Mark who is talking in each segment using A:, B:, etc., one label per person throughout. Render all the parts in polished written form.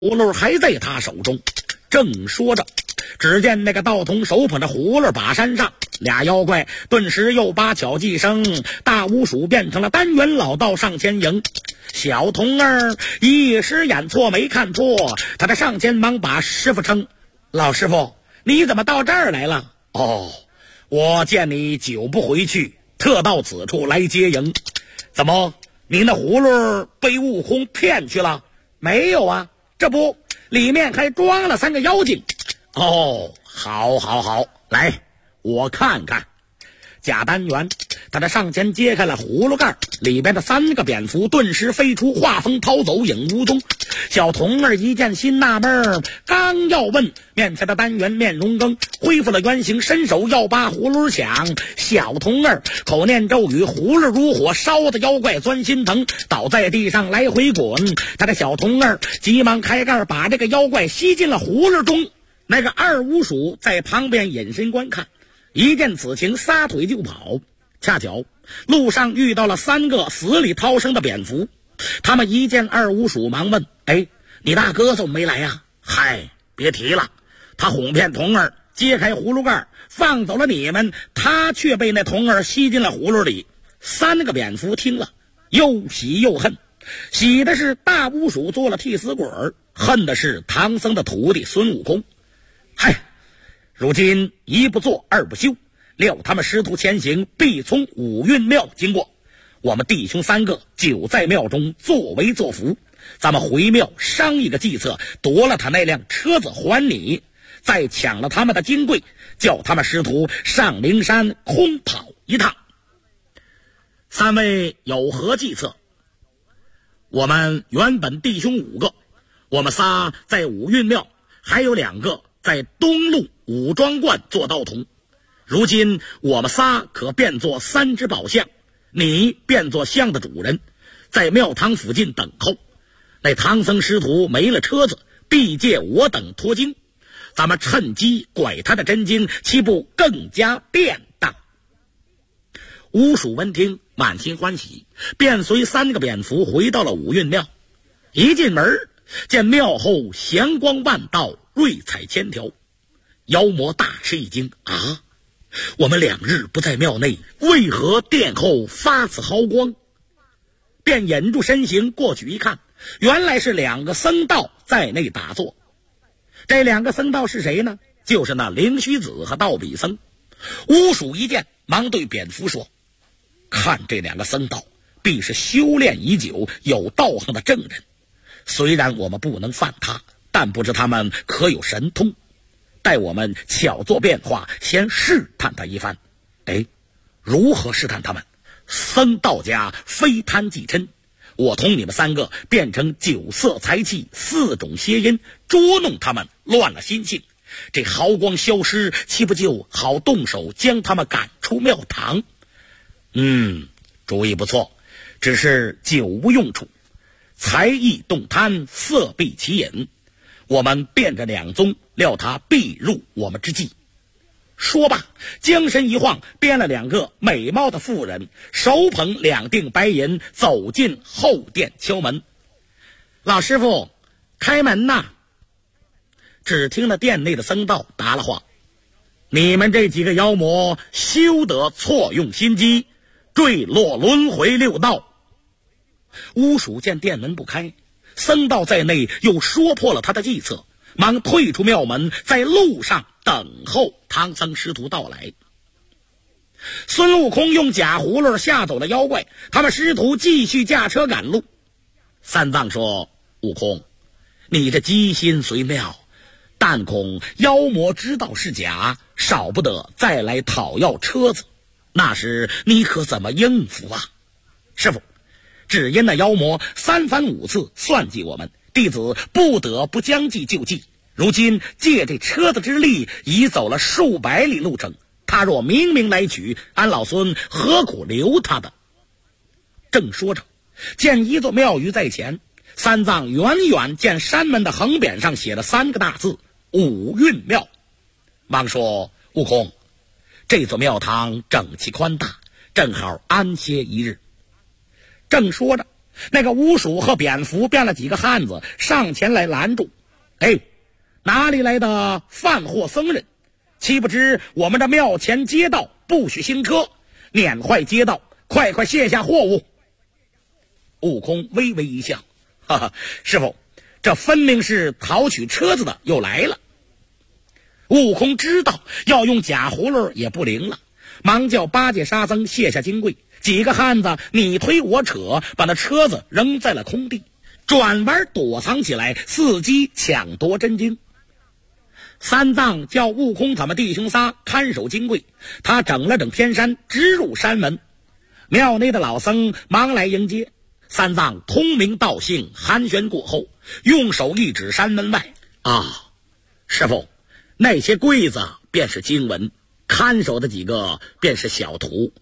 A: 葫芦还在他手中。正说着，只见那个道童手捧着葫芦把山上，俩妖怪顿时又把巧计生，大巫鼠变成了单元老道上前迎。小童儿一时眼错没看错，他的上前忙把师傅称：“老师傅，你怎么到这儿来了？”“哦，我见你久不回去，特到此处来接迎。怎么，你那葫芦被悟空骗去了？”“没有啊，这不里面还装了3个妖精。”“哦，好，来，我看看。”贾丹元他的上前揭开了葫芦盖，里边的3个蝙蝠顿时飞出，画风逃走，影无踪。小童儿一见心纳闷，刚要问，面前的丹元面容更恢复了原形，伸手要把葫芦抢。小童儿口念咒语，葫芦如火，烧的妖怪钻心疼，倒在地上来回滚。他的小童儿急忙开盖，把这个妖怪吸进了葫芦中。那个二巫鼠在旁边隐身观看，一见此情，撒腿就跑。恰巧路上遇到了3个死里逃生的蝙蝠，他们一见二巫鼠，忙问：“哎，你大哥怎么没来呀？”“嗨，别提了，他哄骗童儿揭开葫芦盖，放走了你们，他却被那童儿吸进了葫芦里。”3个蝙蝠听了，又喜又恨，喜的是大巫鼠做了替死鬼，恨的是唐僧的徒弟孙悟空。嗨，如今一不做二不休，料他们师徒前行必从五蕴庙经过，我们弟兄3个就在庙中作威作福，咱们回庙商议个计策，夺了他那辆车子还你，再抢了他们的金柜，叫他们师徒上灵山空跑一趟。3位有何计策？”“我们原本弟兄5个，我们仨在五蕴庙，还有2个在东路武庄观做道童。如今我们仨可变作3只宝象，你变作象的主人，在庙堂附近等候。那唐僧师徒没了车子，必借我等拖经，咱们趁机拐他的真经，岂不更加便当？”巫鼠闻听，满心欢喜，便随3个蝙蝠回到了五蕴庙。一进门，见庙后祥光万道，瑞彩千条。妖魔大吃一惊：“啊，我们2日不在庙内，为何殿后发此豪光？”便引住身形过去一看，原来是2个僧道在内打坐。这2个僧道是谁呢？就是那灵虚子和道比僧。巫鼠一见，忙对蝙蝠说：“看这2个僧道，必是修炼已久、有道行的正人。虽然我们不能犯他，但不知他们可有神通。待我们巧做变化，先试探他一番。”“哎，如何试探他们？”“僧道家非贪即嗔，我同你们3个变成9色财气4种邪音，捉弄他们，乱了心性。这豪光消失，岂不就好动手将他们赶出庙堂？”“主意不错，只是久无用处，才艺动贪，色必起瘾。我们变着2宗，料他必入我们之计。”说罢，将身一晃，编了2个美貌的妇人，手捧2锭白银，走进后殿敲门。“老师傅，开门呐！”只听了殿内的僧道答了话：“你们这几个妖魔，休得错用心机，坠落轮回6道。”巫鼠见殿门不开，僧道在内又说破了他的计策，忙退出庙门，在路上等候唐僧师徒到来。孙悟空用假葫芦吓走了妖怪，他们师徒继续驾车赶路。三藏说：“悟空，你这机心虽妙，但恐妖魔知道是假，少不得再来讨要车子，那时你可怎么应付啊？”“师傅，只因那妖魔3番5次算计我们，弟子不得不将计就计。如今借这车子之力，已走了数百里路程，他若明明来取，俺老孙何苦留他的？”正说着，见一座庙宇在前，三藏远远见山门的横匾上写了3个大字：“五蕴庙。”忙说：“悟空，这座庙堂整齐宽大，正好安歇一日。”正说着， 那个巫鼠和蝙蝠变了几个汉子上前来拦住。哪里来的贩货僧人？岂不知我们的庙前街道不许行车，碾坏街道，快卸下货物。悟空微微一笑，哈哈，师傅，这分明是讨取车子的又来了。悟空知道要用假葫芦也不灵了，忙叫八戒沙僧卸下金柜，几个汉子你推我扯，把那车子扔在了空地，转弯躲藏起来，伺机抢夺真经。三藏叫悟空他们弟兄仨看守金柜，他整了整天山，直入山门。庙内的老僧忙来迎接，三藏通名道姓，寒暄过后，用手一指山门外，师傅，那些柜子便是经文，看守的几个便是小徒。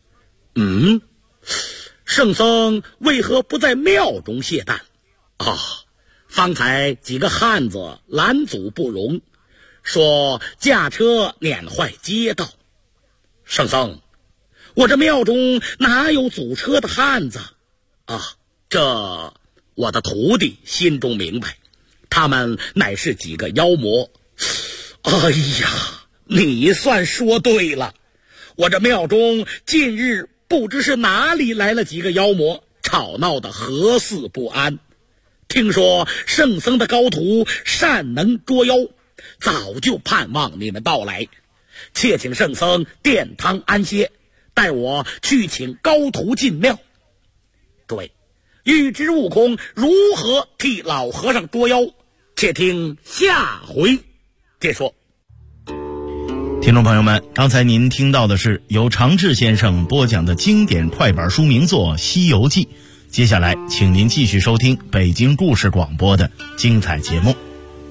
A: 圣僧为何不在庙中谢诞？方才几个汉子拦阻不容，说驾车碾坏街道。圣僧，我这庙中哪有阻车的汉子？这我的徒弟心中明白，他们乃是几个妖魔。哎呀，你算说对了，我这庙中近日不知是哪里来了几个妖魔，吵闹得何似不安。听说圣僧的高徒善能捉妖，早就盼望你们到来，且请圣僧殿堂安歇，带我去请高徒进庙。对，欲知悟空如何替老和尚捉妖，且听下回解说。
B: 听众朋友们，刚才您听到的是由常志先生播讲的经典快板书名作《西游记》，接下来请您继续收听北京故事广播的精彩节目。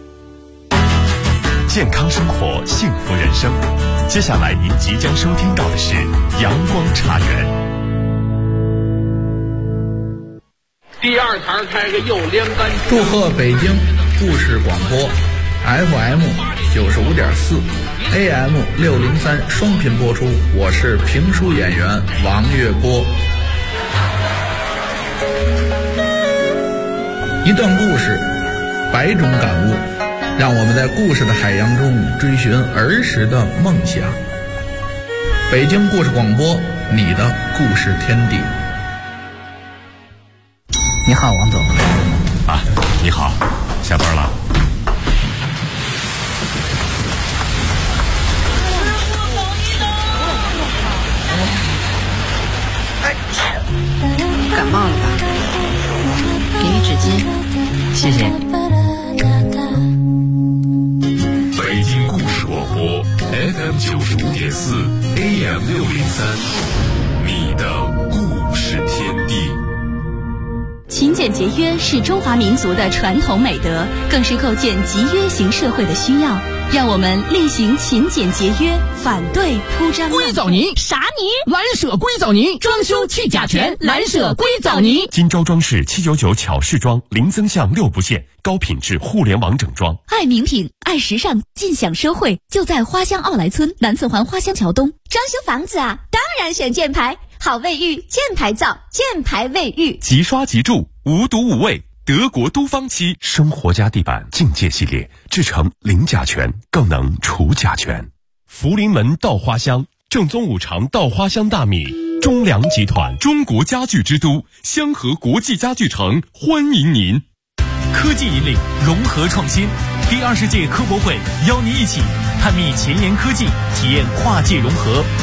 C: 健康生活，幸福人生。接下来您即将收听到的是阳光茶园。
D: 第二台开个右连杆。
E: 祝贺北京故事广播 FM 95.4 AM 603双频播出，我是评书演员王月波。一段故事，百种感悟，让我们在故事的海洋中追寻儿时的梦想。北京故事广播，你的故事天地。
F: 你好，王总。
C: 你好，下班了。
F: 感冒了吧？给你纸巾，谢谢。
C: 北京故事广播 FM 95.4 AM 603，你的故事天地。
G: 勤俭节约是中华民族的传统美德，更是构建集约型社会的需要。让我们厉行勤俭节约，反对铺张。
H: 硅藻泥啥泥？蓝舍硅藻泥，装修去甲醛，蓝舍硅藻泥。
C: 金州装饰799巧饰装，零增项6不限，高品质互联网整装。
G: 爱名品，爱时尚，尽享奢惠，就在花乡奥莱村南四环花乡桥东。
I: 装修房子啊，当然选箭牌，好卫浴，箭牌造，箭牌卫浴，
C: 即刷即住，无毒无味。德国都芳漆生活家地板境界系列，制成零甲醛，更能除甲醛。福临门稻花香，正宗五常稻花香大米。中粮集团，中国家具之都，香河国际家具城欢迎您。
J: 科技引领，融合创新。第20届科博会邀您一起探秘前沿科技，体验跨界融合。